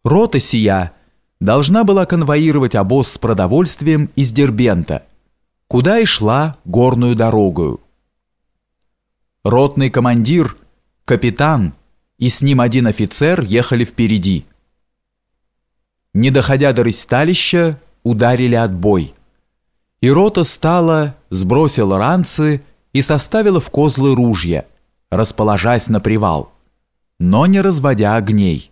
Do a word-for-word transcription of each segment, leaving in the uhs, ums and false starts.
Рота сия должна была конвоировать обоз с продовольствием из Дербента, куда и шла горную дорогою. Ротный командир, капитан и с ним один офицер ехали впереди. Не доходя до ресталища, ударили отбой. И рота стала, сбросила ранцы и составила в козлы ружья, расположась на привал, но не разводя огней.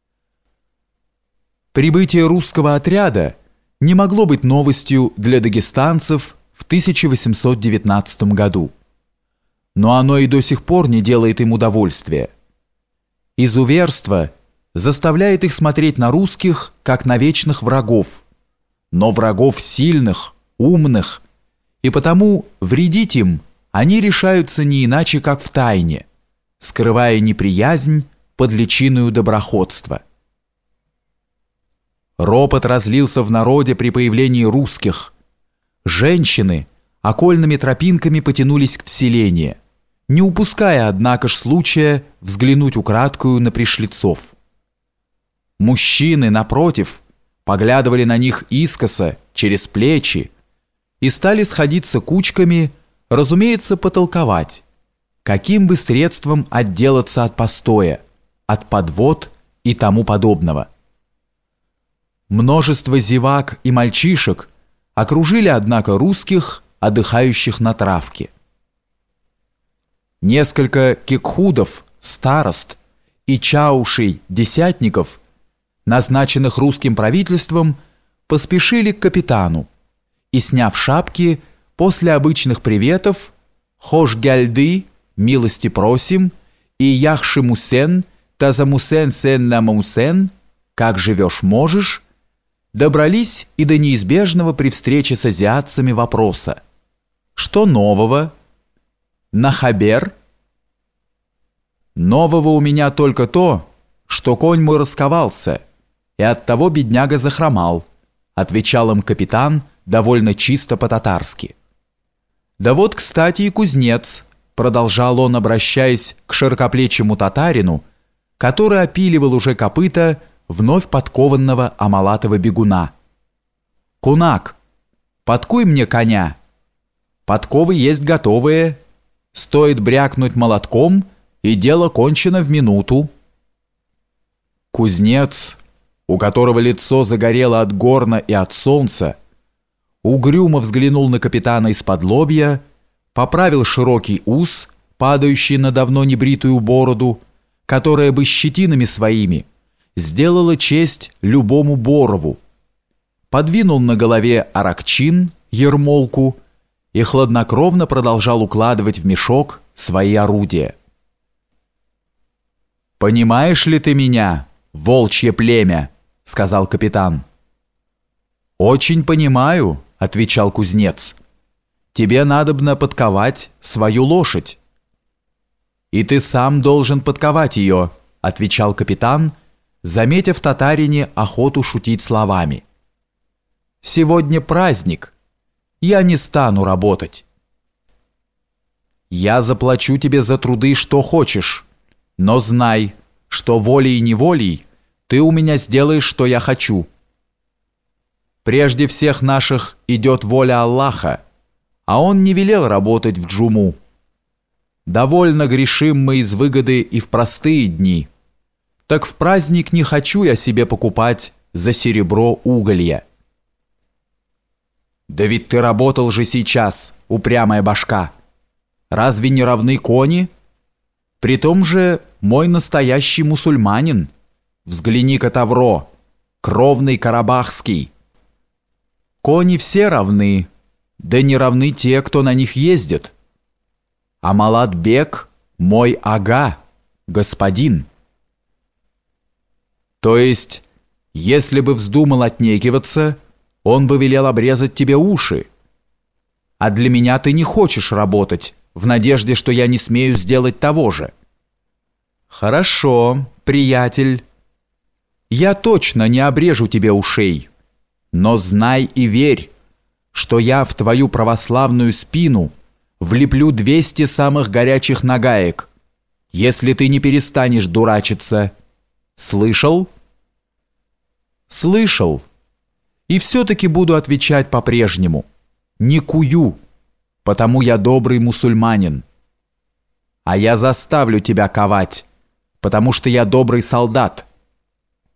Прибытие русского отряда не могло быть новостью для дагестанцев в тысяча восемьсот девятнадцатом году. Но оно и до сих пор не делает им удовольствия. Изуверство заставляет их смотреть на русских, как на вечных врагов, но врагов сильных, умных, и потому вредить им они решаются не иначе, как в тайне, скрывая неприязнь под личиною доброходства. Ропот разлился в народе при появлении русских. Женщины окольными тропинками потянулись к селению, не упуская, однако ж, случая взглянуть украдкою на пришлецов. Мужчины, напротив, поглядывали на них искоса, через плечи, и стали сходиться кучками, разумеется, потолковать, каким бы средством отделаться от постоя, от подвод и тому подобного. Множество зевак и мальчишек окружили, однако, русских, отдыхающих на травке. Несколько кекхудов, старост и чаушей, десятников, назначенных русским правительством, поспешили к капитану и, сняв шапки, после обычных приветов «Хош гяльды», «Милости просим» и «Яхши мусен», «Тазамусен сен намусен», «Как живешь можешь», добрались и до неизбежного при встрече с азиатцами вопроса: «Что нового?» «Нахабер?» «Нового у меня только то, что конь мой расковался, и оттого бедняга захромал», отвечал им капитан довольно чисто по-татарски. «Да вот, кстати, и кузнец», продолжал он, обращаясь к широкоплечему татарину, который опиливал уже копыта вновь подкованного Амалатова бегуна. «Кунак, подкуй мне коня. Подковы есть готовые. Стоит брякнуть молотком, и дело кончено в минуту». Кузнец, у которого лицо загорело от горна и от солнца, угрюмо взглянул на капитана из-под лобья, поправил широкий ус, падающий на давно небритую бороду, которая бы щетинами своими сделала честь любому борову, подвинул на голове аракчин, ермолку, и хладнокровно продолжал укладывать в мешок свои орудия. «Понимаешь ли ты меня, волчье племя?» — сказал капитан. «Очень понимаю», — отвечал кузнец. «Тебе надобно подковать свою лошадь». «И ты сам должен подковать ее», — отвечал капитан, заметив в татарине охоту шутить словами. «Сегодня праздник. Я не стану работать». «Я заплачу тебе за труды, что хочешь, но знай, что волей и неволей ты у меня сделаешь, что я хочу. Прежде всех наших идет воля Аллаха, а Он не велел работать в джуму. Довольно грешим мы из выгоды и в простые дни. Так в праздник не хочу я себе покупать за серебро уголья». «Да ведь ты работал же сейчас, упрямая башка. Разве не равны кони? Притом же мой настоящий мусульманин. Взгляни-ка, Тавро, кровный карабахский. Кони все равны, да не равны те, кто на них ездит. А Малат-бек мой ага, господин». «То есть, если бы вздумал отнекиваться, он бы велел обрезать тебе уши. А для меня ты не хочешь работать, в надежде, что я не смею сделать того же». «Хорошо, приятель. Я точно не обрежу тебе ушей, но знай и верь, что я в твою православную спину влеплю двести самых горячих нагаек, если ты не перестанешь дурачиться. Слышал?» Слышал. И все-таки буду отвечать по-прежнему. Не кую, потому я добрый мусульманин. А я заставлю тебя ковать, потому что я добрый солдат.